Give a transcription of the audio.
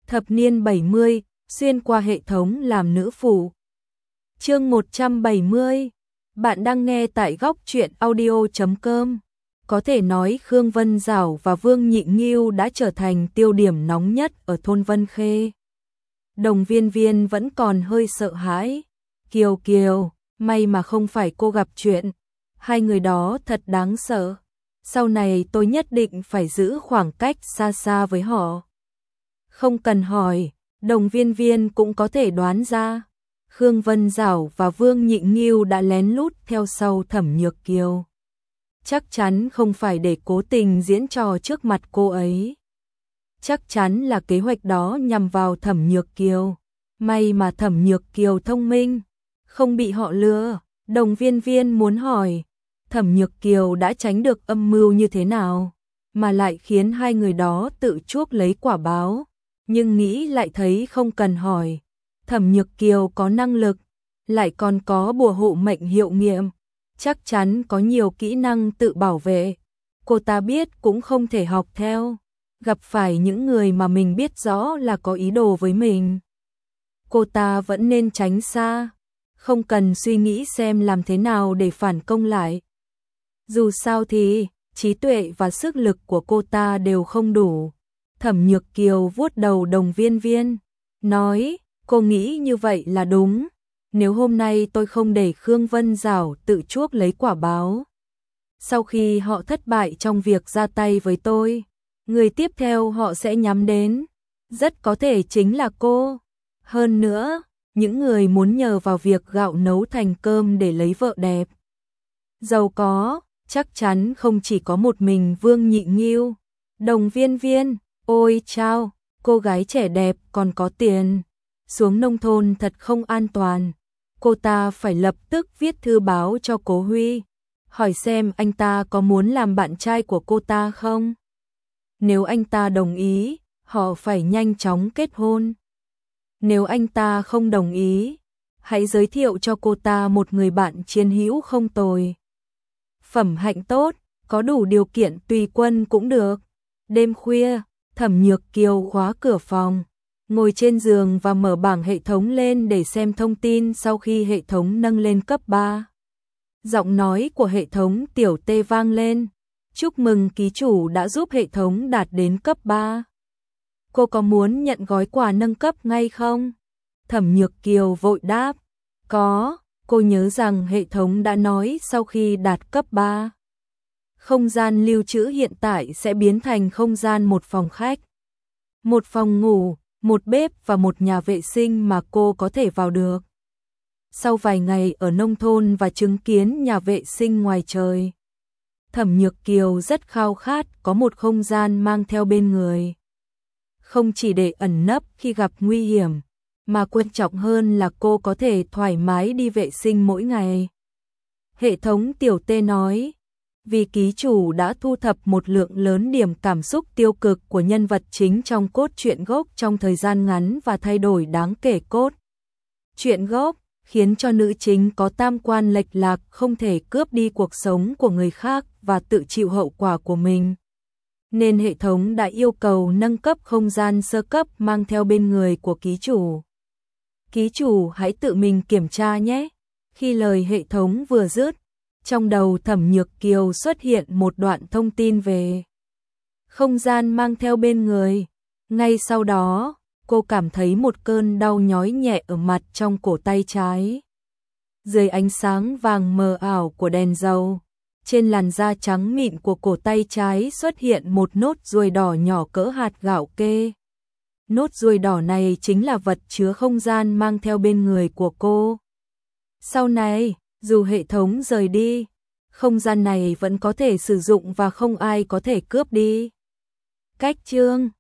Thập niên 70, xuyên qua hệ thống làm nữ phụ. Chương 170. Bạn đang nghe tại góc truyện audio.com. Có thể nói Khương Vân Dảo và Vương Nhị Nghiêu đã trở thành tiêu điểm nóng nhất ở thôn Vân Khê. Đồng Viên Viên vẫn còn hơi sợ hãi. Kiều Kiều, may mà không phải cô gặp chuyện. Hai người đó thật đáng sợ. Sau này tôi nhất định phải giữ khoảng cách xa xa với họ. Không cần hỏi, Đồng Viên Viên cũng có thể đoán ra. Khương Vân Dảo và Vương Nhị Nghiêu đã lén lút theo sau Thẩm Nhược Kiều. Chắc chắn không phải để cố tình diễn trò trước mặt cô ấy. Chắc chắn là kế hoạch đó nhằm vào Thẩm Nhược Kiều. May mà Thẩm Nhược Kiều thông minh, không bị họ lừa. Đồng Viên Viên muốn hỏi, Thẩm Nhược Kiều đã tránh được âm mưu như thế nào, mà lại khiến hai người đó tự chuốc lấy quả báo. Nhưng nghĩ lại thấy không cần hỏi. Thẩm Nhược Kiều có năng lực, lại còn có bùa hộ mệnh hiệu nghiệm, chắc chắn có nhiều kỹ năng tự bảo vệ. Cô ta biết cũng không thể học theo. Gặp phải những người mà mình biết rõ là có ý đồ với mình, cô ta vẫn nên tránh xa, không cần suy nghĩ xem làm thế nào để phản công lại. Dù sao thì, trí tuệ và sức lực của cô ta đều không đủ. Thẩm Nhược Kiều vuốt đầu Đồng Viên Viên, nói, cô nghĩ như vậy là đúng. Nếu hôm nay tôi không để Khương Vân Dảo tự chuốc lấy quả báo, sau khi họ thất bại trong việc ra tay với tôi, người tiếp theo họ sẽ nhắm đến, rất có thể chính là cô. Hơn nữa, những người muốn nhờ vào việc gạo nấu thành cơm để lấy vợ đẹp, giàu có, chắc chắn không chỉ có một mình Vương Nhị Nghiêu. Đồng Viên Viên, ôi chao, cô gái trẻ đẹp còn có tiền, xuống nông thôn thật không an toàn. Cô ta phải lập tức viết thư báo cho Cố Huy, hỏi xem anh ta có muốn làm bạn trai của cô ta không. Nếu anh ta đồng ý, họ phải nhanh chóng kết hôn. Nếu anh ta không đồng ý, hãy giới thiệu cho cô ta một người bạn chiến hữu không tồi. Phẩm hạnh tốt, có đủ điều kiện tùy quân cũng được. Đêm khuya, Thẩm Nhược Kiều khóa cửa phòng, ngồi trên giường và mở bảng hệ thống lên để xem thông tin sau khi hệ thống nâng lên cấp 3. Giọng nói của hệ thống Tiểu Tê vang lên. Chúc mừng ký chủ đã giúp hệ thống đạt đến cấp 3. Cô có muốn nhận gói quà nâng cấp ngay không? Thẩm Nhược Kiều vội đáp. Có, cô nhớ rằng hệ thống đã nói sau khi đạt cấp 3, không gian lưu trữ hiện tại sẽ biến thành không gian một phòng khách, một phòng ngủ, một bếp và một nhà vệ sinh mà cô có thể vào được. Sau vài ngày ở nông thôn và chứng kiến nhà vệ sinh ngoài trời, Thẩm Nhược Kiều rất khao khát có một không gian mang theo bên người. Không chỉ để ẩn nấp khi gặp nguy hiểm, mà quan trọng hơn là cô có thể thoải mái đi vệ sinh mỗi ngày. Hệ thống Tiểu Tê nói, vì ký chủ đã thu thập một lượng lớn điểm cảm xúc tiêu cực của nhân vật chính trong cốt truyện gốc trong thời gian ngắn và thay đổi đáng kể cốt truyện gốc, khiến cho nữ chính có tam quan lệch lạc, không thể cướp đi cuộc sống của người khác và tự chịu hậu quả của mình. Nên hệ thống đã yêu cầu nâng cấp không gian sơ cấp mang theo bên người của ký chủ. Ký chủ hãy tự mình kiểm tra nhé. Khi lời hệ thống vừa dứt, trong đầu Thẩm Nhược Kiều xuất hiện một đoạn thông tin về không gian mang theo bên người. Ngay sau đó, cô cảm thấy một cơn đau nhói nhẹ ở mặt trong cổ tay trái. Dưới ánh sáng vàng mờ ảo của đèn dầu, trên làn da trắng mịn của cổ tay trái xuất hiện một nốt ruồi đỏ nhỏ cỡ hạt gạo kê. Nốt ruồi đỏ này chính là vật chứa không gian mang theo bên người của cô. Sau này, dù hệ thống rời đi, không gian này vẫn có thể sử dụng và không ai có thể cướp đi. Cách chương